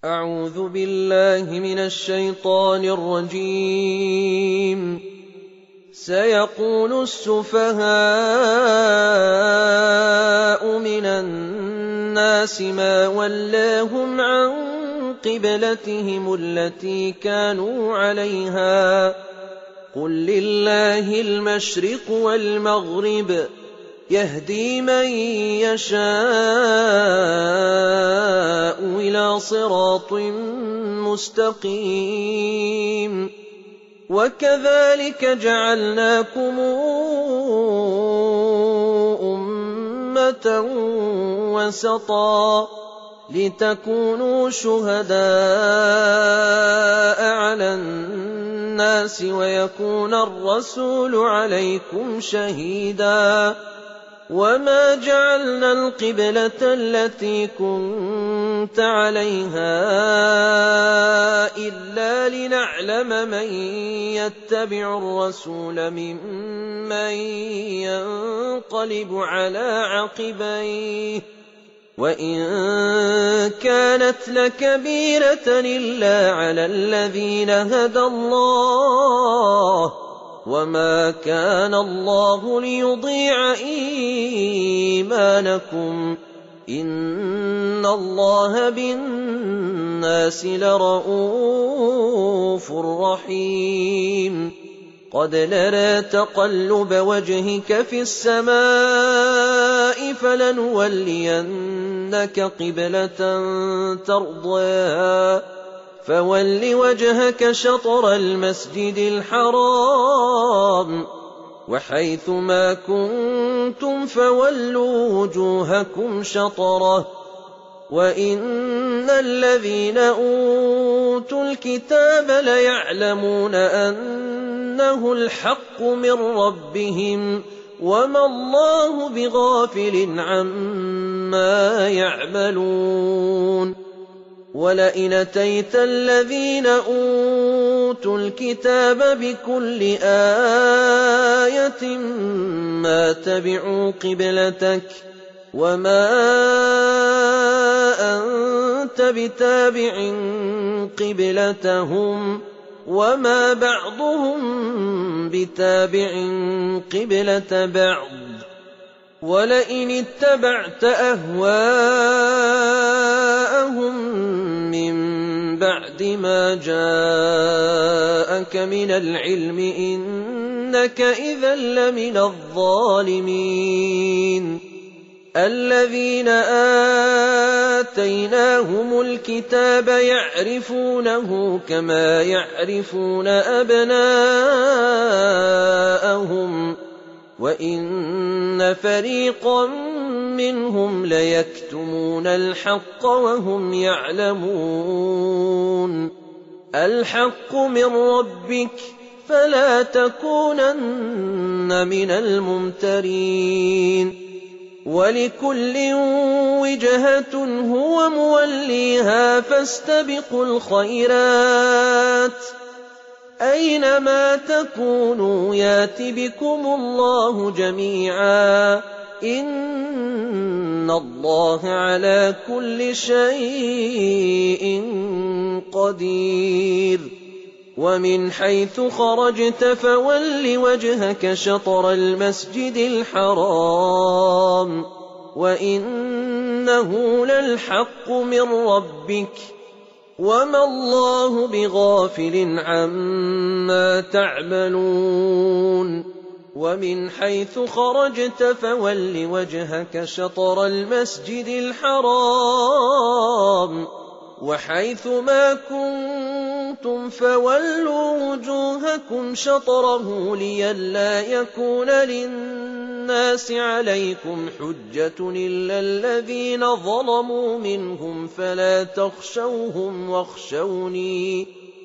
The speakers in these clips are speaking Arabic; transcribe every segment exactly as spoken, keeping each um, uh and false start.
أعوذ بالله من الشيطان الرجيم. سيقول السفهاء من الناس ما ولاهم عن قبلتهم التي كانوا عليها قل لله المشرق والمغرب يهدي من يشاء إلى صراط مستقيم. وكذلك جعلناكم أمة وسطا لتكونوا شهداء على الناس ويكون الرسول عليكم شهيدا. وما جعلنا القبلة التي كنت عليها إلا لنعلم من يتبع الرسول ممن ينقلب على عقبيه وإن كانت لكبيرة إلا على الذين هدى الله وما كان الله ليضيع إيمانكم إن الله بالناس لرءوف رحيم. قد نرى تقلب وجهك في السماء فلنولينك قبلة ترضاها فول وجهك شطر المسجد الحرام وحيث ما كنتم فولوا وجوهكم شطره وإن الذين أوتوا الكتاب ليعلمون أنه الحق من ربهم وما الله بغافل عما يعملون. ولئن أتيت الذين أوتوا الكتاب بكل آية ما تبعوا قبلتك وما أنت بتابع قبلتهم وما بعضهم بتابع قبلة بعض. ولئن اتبعت أهواءهم من بعد ما جاءك من العلم إنك إذا لمن الظالمين. الذين آتيناهم الكتاب يعرفونه كما يعرفون أبناءهم وإن فريقا منهم ليكتمون الحق وهم يعلمون. الحق من ربك فلا تكونن من الممترين. ولكل وجهة هو موليها فاستبقوا الخيرات أينما تكونوا يات بكم الله جميعا إن الله على كل شيء قدير. ومن حيث خرجت فول وجهك شطر المسجد الحرام وإنه للحق من ربك وما الله بغافل عما تعملون. ومن حيث خرجت فول وجهك شطر المسجد الحرام وحيث ما كنتم فولوا وجوهكم شطره لئلا يكون للناس عليكم حجة إلا الذين ظلموا منهم فلا تخشوهم واخشوني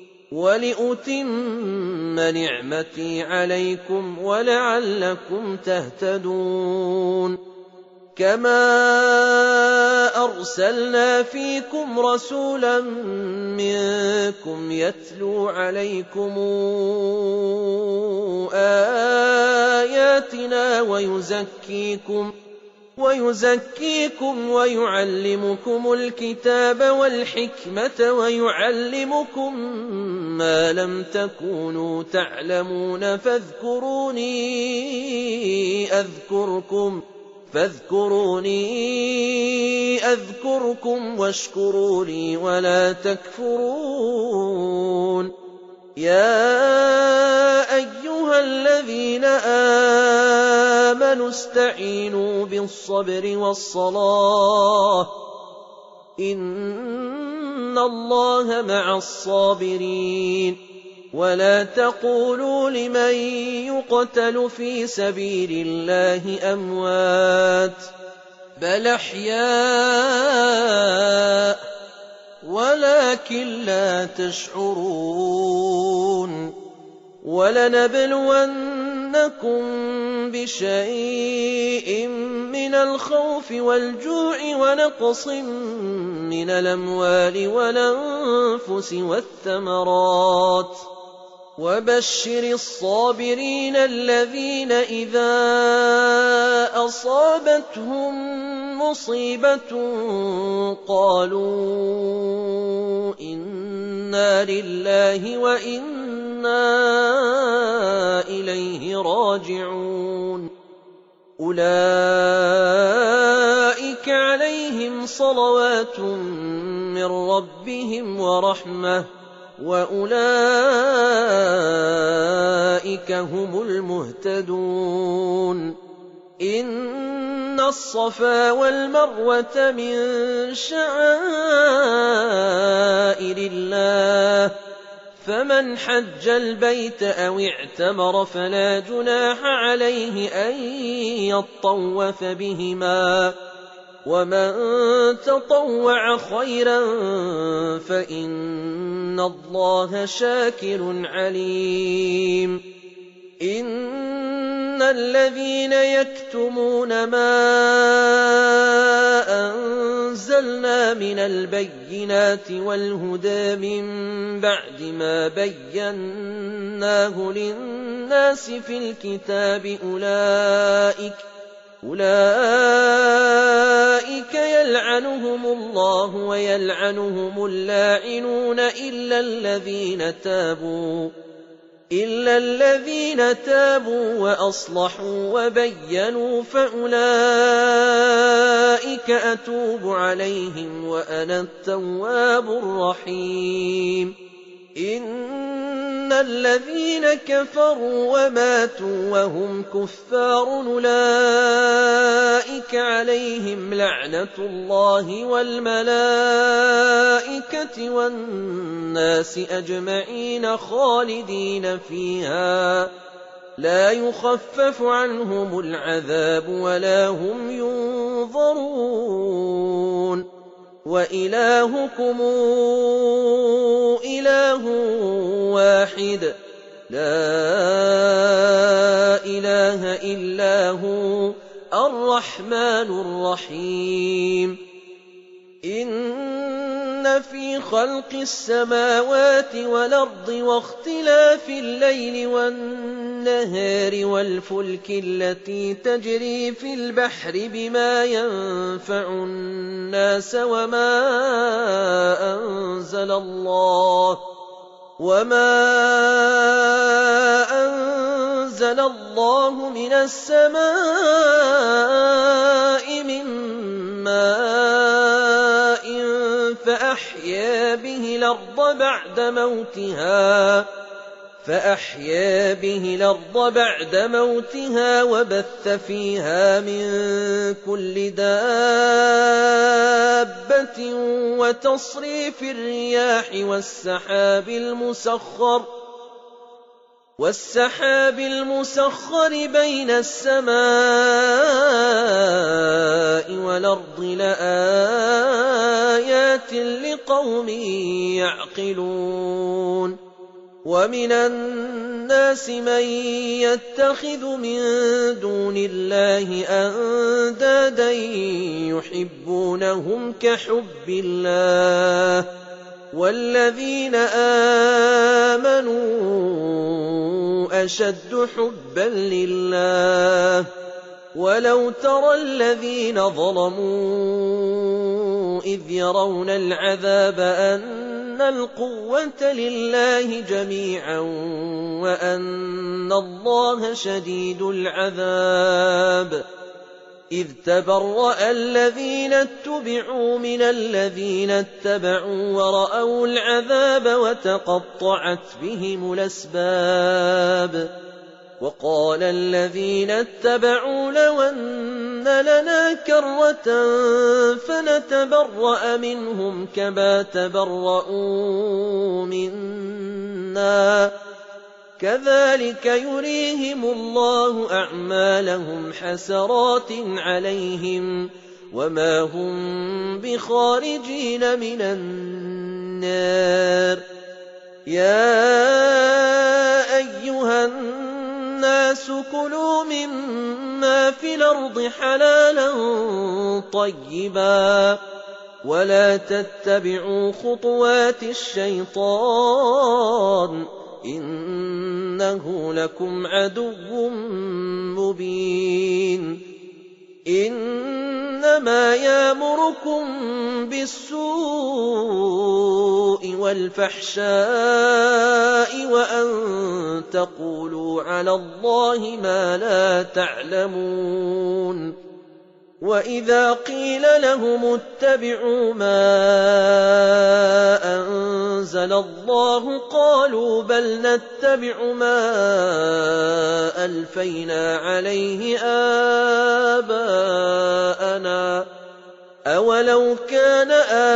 ولأتم نعمتي عليكم ولعلكم تهتدون. كما أرسلنا فيكم رسولا منكم يتلو عليكم آياتنا ويزكيكم ويزكيكم ويعلمكم الكتاب والحكمة ويعلمكم ما لم تكونوا تعلمون فاذكروني أذكركم فاذكروني أذكركم واشكروا لي ولا تكفرون. يا أيها الذين آمنوا استعينوا بالصبر والصلاة إن الله مع الصابرين. ولا تقولوا لمن يقتل في سبيل الله أموات بل أحياء ولكن لا تشعرون. ولنبلونكم بشيء من الخوف والجوع ونقص من الأموال والأنفس والثمرات وبشر الصابرين الذين إذا أصابتهم مصيبة قالوا إنا لله وإنا إليه راجعون. أولئك عليهم صلوات من ربهم ورحمة وأولئك هم المهتدون. إن الصفا والمروة من شعائر الله فمن حج البيت أو اعتمر فلا جناح عليه أن يطوف بهما ومن تطوع خيرا فإن الله شاكر عليم. إن الذين يكتمون ما أنزلنا من البينات والهدى من بعد ما بيناه للناس في الكتاب أولئك أولئك يلعنهم الله ويلعنهم اللاعنون إلا الذين تابوا إلا الذين تابوا وأصلحوا وبينوا فأولئك أتوب عليهم وأنا التواب الرحيم. إن الذين كفروا وماتوا وهم كفار أولئك عليهم لعنة الله والملائكة والناس أجمعين خالدين فيها لا يخفف عنهم العذاب ولا هم ينظرون. وإلهكم إله واحد لا إله إلا هو الرحمن الرحيم. إن في خلق السماوات والأرض واختلاف الليل والنهار والفلك التي تجري في البحر بما ينفع الناس وما أنزل الله وما أنزل الله من السماء من ماء فأحيا به الأرض بعد موتها فأحيا به الأرض بعد موتها وبث فيها من كل دابة وتصريف الرياح والسحاب المسخر والسحاب المسخر بين السماء والأرض لآيات لقوم يعقلون. ومن الناس من يتخذ من دون الله أندادا يحبونهم كحب الله والذين آمنوا أشد حبا لله ولو ترى الذين ظلموا إذ يرون العذاب أن القوة لله جميعا وأن الله شديد العذاب إذ تبرأ الذين اتبعوا من الذين اتبعوا ورأوا العذاب وتقطعت بهم الأسباب وقال الذين اتبعوا لو أن لنا كرة فنتبرأ منهم كما تبرؤوا منا كذلك يريهم الله أعمالهم حسرات عليهم وما هم بخارجين من النار يا أيها الناس كلوا مما في الأرض حلالا طيبا ولا تتبعوا خطوات الشيطان إنه لكم عدو مبين إنما يأمركم بالسوء والفحشاء وأن تقولوا على الله ما لا تعلمون وإذا قيل لهم اتبعوا ما أنزل الله قالوا بل نتبع ما ألفينا عليه آباءنا أولو كان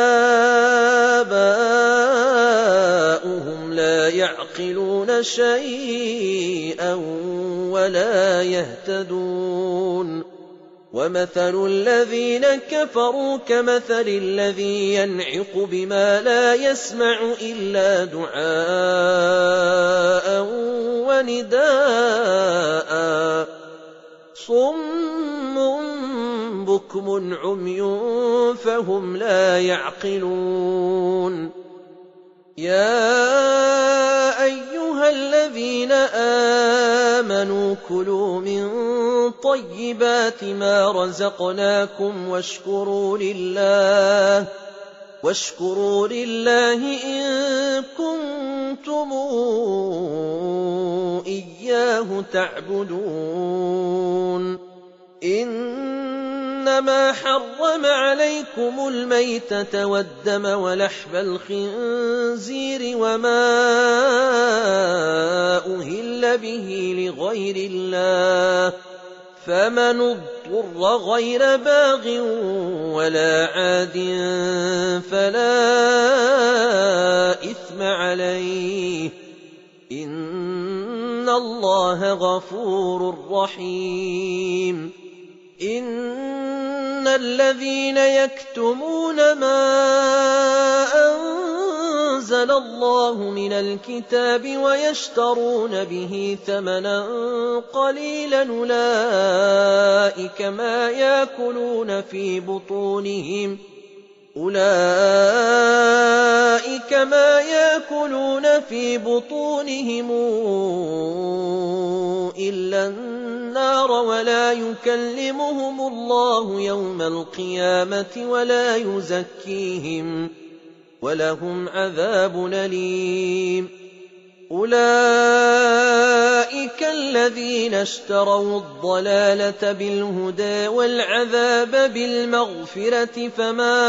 آباؤهم لا يعقلون شيئا ولا يهتدون ومثل الذين كفروا كمثل الذي ينعق بما لا يسمع إلا دعاء ونداء صم بكم عمي فهم لا يعقلون يا أيها الذين آمنوا كلوا من طيبات ما رزقناكم واشكروا لله واشكروا لله إن كنتم إياه تعبدون إنما حرم عليكم الميتة والدم ولحم الخنزير وما أهل به لغير الله فمن اضطر غير باغ ولا عاد فلا إثم عليه إن الله غفور رحيم إن الذين يكتمون ما أنزل الله من الكتاب ويشترون به ثمنا قليلا أولئك ما يأكلون في بطونهم أولئك ما يأكلون في بطونهم إلا النار ولا يكلمهم الله يوم القيامة ولا يزكيهم ولهم عذاب أليم أولئك الذين اشتروا الضلالة بالهدى والعذاب بالمغفرة فما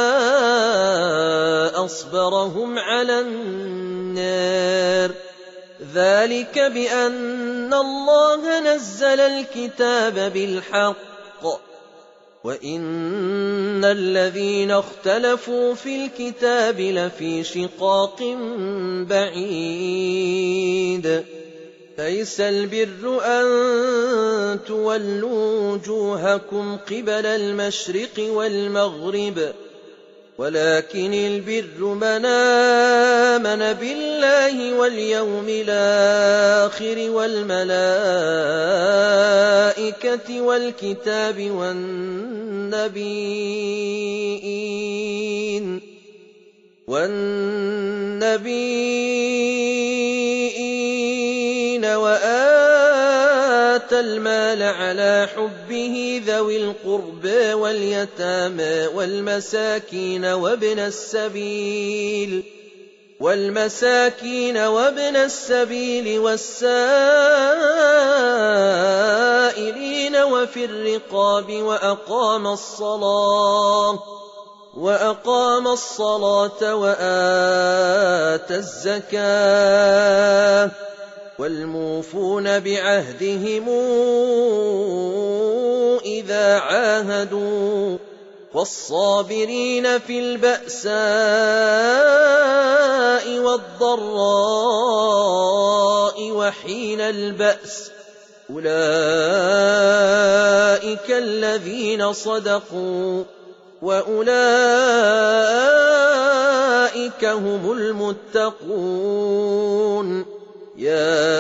أصبرهم على النار ذلك بأن الله نزل الكتاب بالحق وإن الذين اختلفوا في الكتاب لفي شقاق بعيد ليس البر أن تولوا وجوهكم قبل المشرق والمغرب ولكن البر من آمن بالله واليوم الآخر والملائكة والكتاب والنبيين والنبيين وآتى وآتى المال على حبه ذوي القربى واليتامى والمساكين وابن السبيل والمساكين وابن السبيل والسائلين وفي الرقاب وأقام الصلاة وأقام الصلاة وآتى الزكاة والموفون بعهدهم إذا عاهدوا والصابرين في البأساء والضراء وحين البأس أولئك الذين صدقوا وأولئك هم المتقون. يا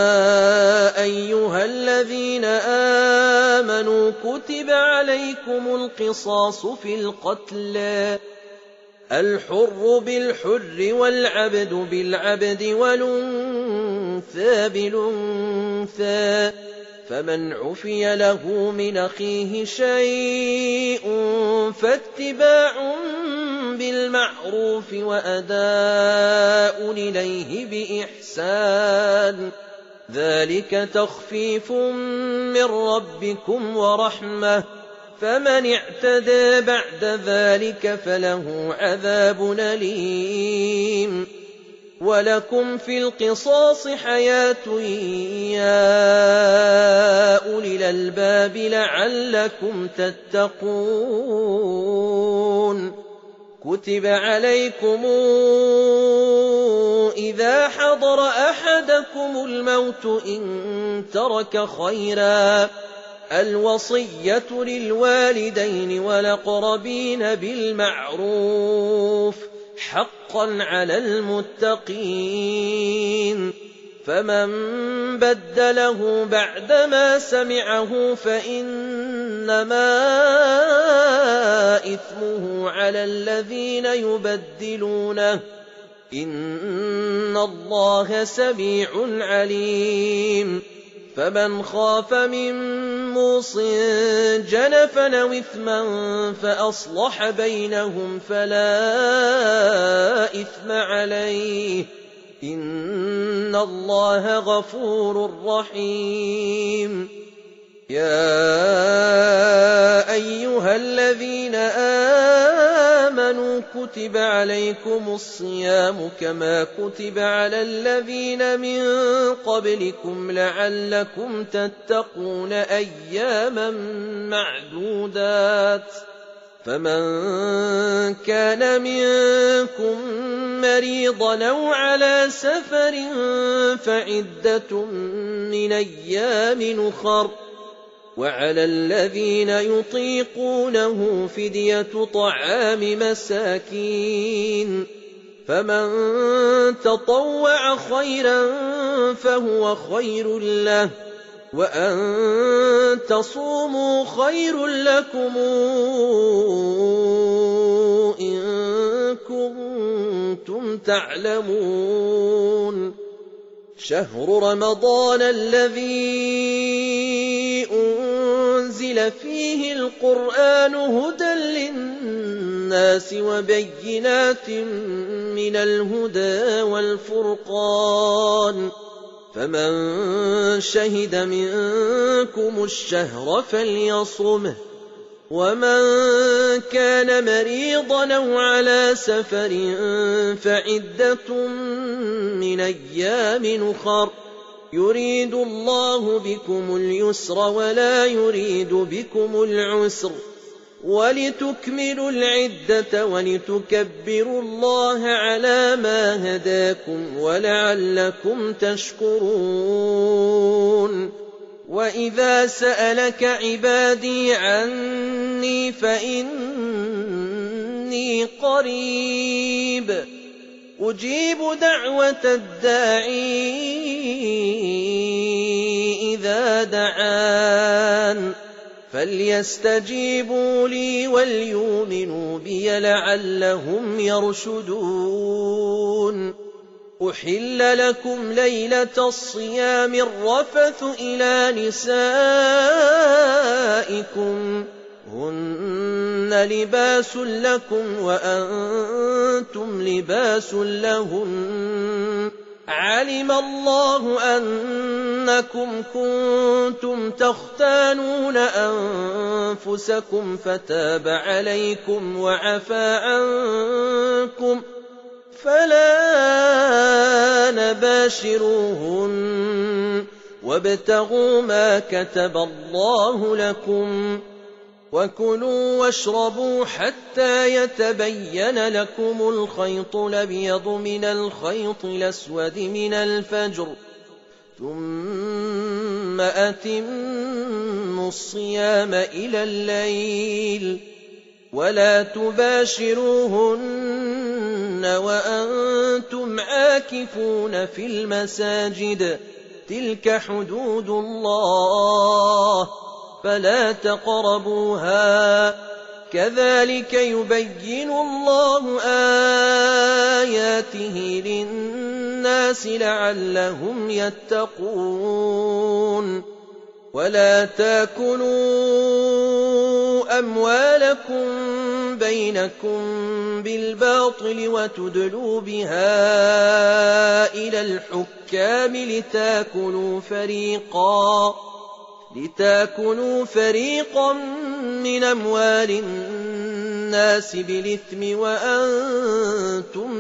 أيها الذين آمنوا كتب عليكم القصاص في القتلى الحر بالحر والعبد بالعبد والأنثى بالأنثى فمن عفي له من أخيه شيء فاتباع بالمعروف وأداء إليه بإحسان ذلك تخفيف من ربكم ورحمة فمن اعتدى بعد ذلك فله عذاب أليم. ولكم في القصاص حياة يا أولي الألباب لعلكم تتقون. كتب عليكم إذا حضر أحدكم الموت إن ترك خيرا الوصية للوالدين والأقربين بالمعروف حقا على المتقين. فمن بدله بعدما سمعه فإنما إثمه على الذين يبدلونه إن الله سميع عليم. فمن خاف من موص جنفا أو إثما فأصلح بينهم فلا إثم عليه إن الله غفور رحيم. يا أيها الذين آمنوا كتب عليكم الصيام كما كتب على الذين من قبلكم لعلكم تتقون أياما معدودات. فمن كان منكم مريضا أو على سفر فعدة من أيام أخر وعلى الذين يطيقونه فدية طعام مساكين فمن تطوع خيرا فهو خير له وأن تصوموا خير لكم إن كنتم تعلمون. شهر رمضان الذي أنزل فيه القرآن هدى للناس وبينات من الهدى والفرقان فمن شهد منكم الشهر فليصمه ومن كان مريضا أو على سفر فعدة من أيام أخر يريد الله بكم اليسر ولا يريد بكم العسر ولتكملوا العدة ولتكبروا الله على ما هداكم ولعلكم تشكرون. وإذا سألك عبادي عني فإني قريب أجيب دعوة الداعي إذا دعان فليستجيبوا لي وليؤمنوا بي لعلهم يرشدون. أحل لكم ليلة الصيام الرفث إلى نسائكم هن لباس لكم وأنتم لباس لهن علم الله أنكم كنتم تختانون أنفسكم فتاب عليكم وعفى عنكم فلا نباشروهن وابتغوا ما كتب الله لكم وكلوا واشربوا حتى يتبين لكم الخيط الأبيض من الخيط الأسود من الفجر ثم أتموا الصيام إلى الليل ولا تباشروهن وأنتم عاكفون في المساجد تلك حدود الله فلا تقربوها كذلك يبين الله آياته للناس لعلهم يتقون ولا تاكلوا أموالكم بينكم بالباطل وتدلوا بها إلى الحكام لتاكلوا فريقا لتاكلوا فريقا من أموال الناس بالإثم وأنتم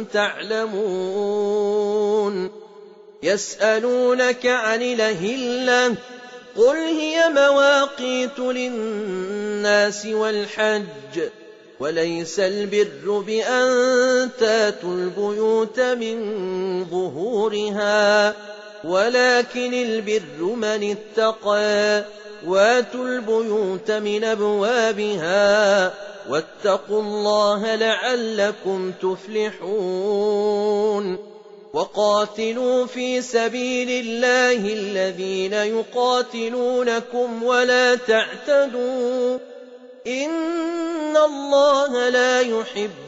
تعلمون يسألونك عن الأهلة قل هي مواقيت للناس والحج وليس البر بأن تاتوا البيوت من ظهورها ولكن البر من اتقى واتوا البيوت من أبوابها واتقوا الله لعلكم تفلحون وقاتلوا في سبيل الله الذين يقاتلونكم ولا تعتدوا إن الله لا يحب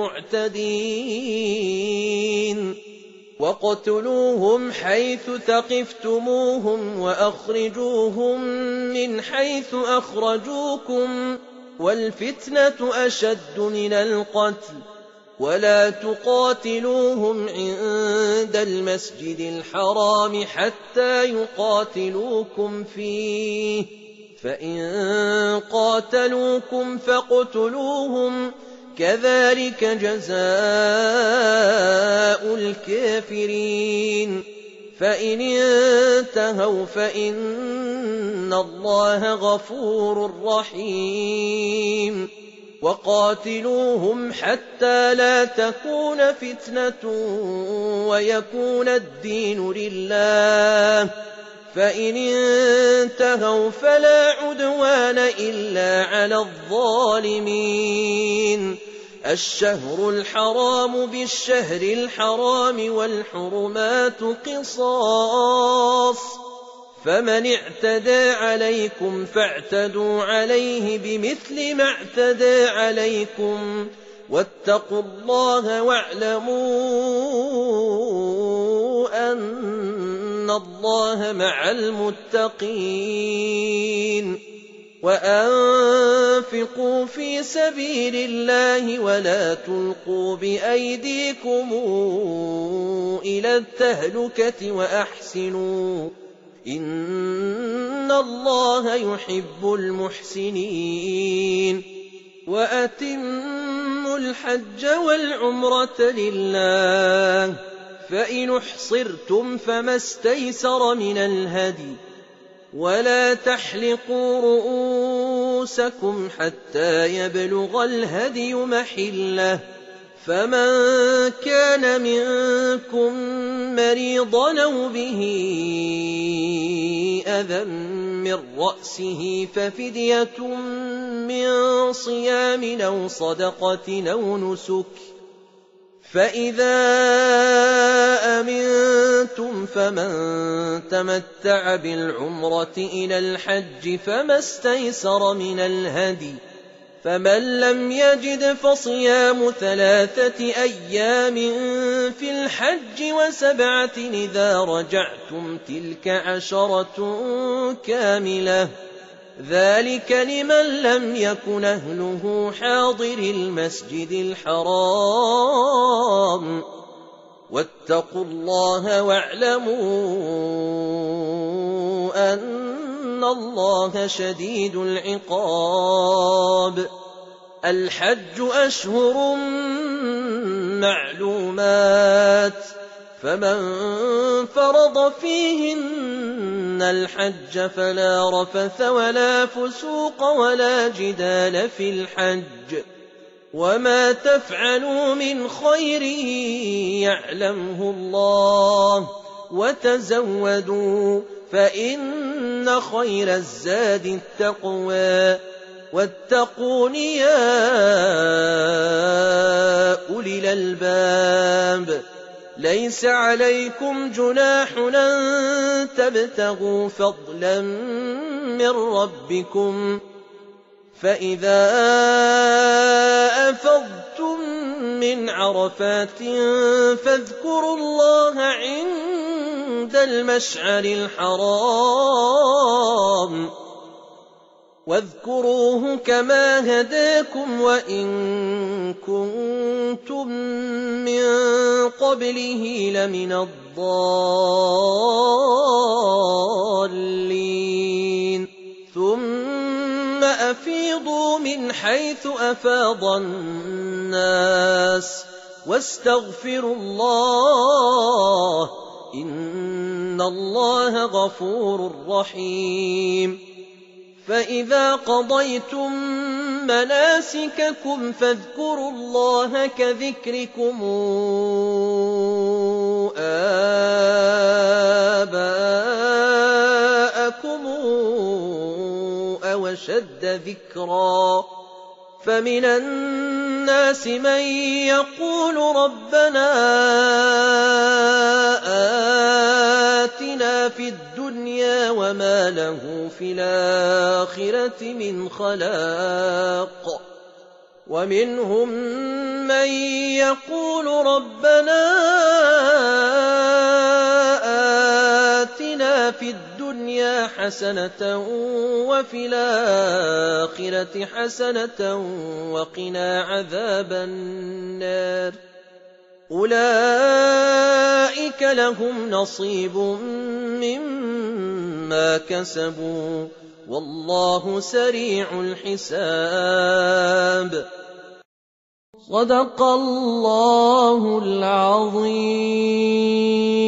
المعتدين وقتلوهم حيث ثقفتموهم وأخرجوهم من حيث أخرجوكم والفتنة أشد من القتل ولا تقاتلوهم عند المسجد الحرام حتى يقاتلوكم فيه فإن قاتلوكم فاقتلوهم كذلك جزاء الكافرين فإن انتهوا فإن الله غفور رحيم وقاتلوهم حتى لا تكون فتنة ويكون الدين لله فإن انتهوا فلا عدوان إلا على الظالمين الشهر الحرام بالشهر الحرام والحرمات قصاص فمن اعتدى عليكم فاعتدوا عليه بمثل ما اعتدى عليكم واتقوا الله واعلموا أن الله مع المتقين وأنفقوا في سبيل الله ولا تلقوا بأيديكم إلى التهلكة وأحسنوا إن الله يحب المحسنين وأتموا الحج والعمرة لله فإن احصرتم فما استيسر من الهدي ولا تحلقوا رؤوسكم حتى يبلغ الهدي محله فمن كان منكم مريضا أو به أذى من رأسه ففدية من صيام أو صدقة أو نسك فإذا أمنتم فمن تمتع بالعمرة إلى الحج فما استيسر من الهدي فمن لم يجد فصيام ثلاثة أيام في الحج وسبعة إذا رجعتم تلك عشرة كاملة ذلك لمن لم يكن أهله حاضر المسجد الحرام واتقوا الله واعلموا أن الله شديد العقاب الحج أشهر معلومات فمن فرض فيهن الحج فلا رفث ولا فسوق ولا جدال في الحج وما تفعلوا من خير يعلمه الله وتزودوا فإن خير الزاد التقوى واتقون يا أولي الألباب ليس عليكم جناح أن تبتغوا فضلا من ربكم فإذا أفضتم من عرفات فاذكروا الله عند المشعر الحرام واذكروه كما هداكم وإن كنتم من قبله لمن الضالين ثم أفيضوا من حيث أفاض الناس واستغفروا الله إن الله غفور رحيم فإذا قضيتم مناسككم فاذكروا الله كذكركم آباءكم أو أشد ذكرا فمن الناس من يقول ربنا آتنا في الدنيا وما له في الآخرة من خلاق ومنهم من يقول ربنا آتنا في الدنيا حسنة وفي الآخرة حسنة وقنا عذاب النار أولئك لهم نصيب مما كسبوا والله سريع الحساب صدق الله العظيم.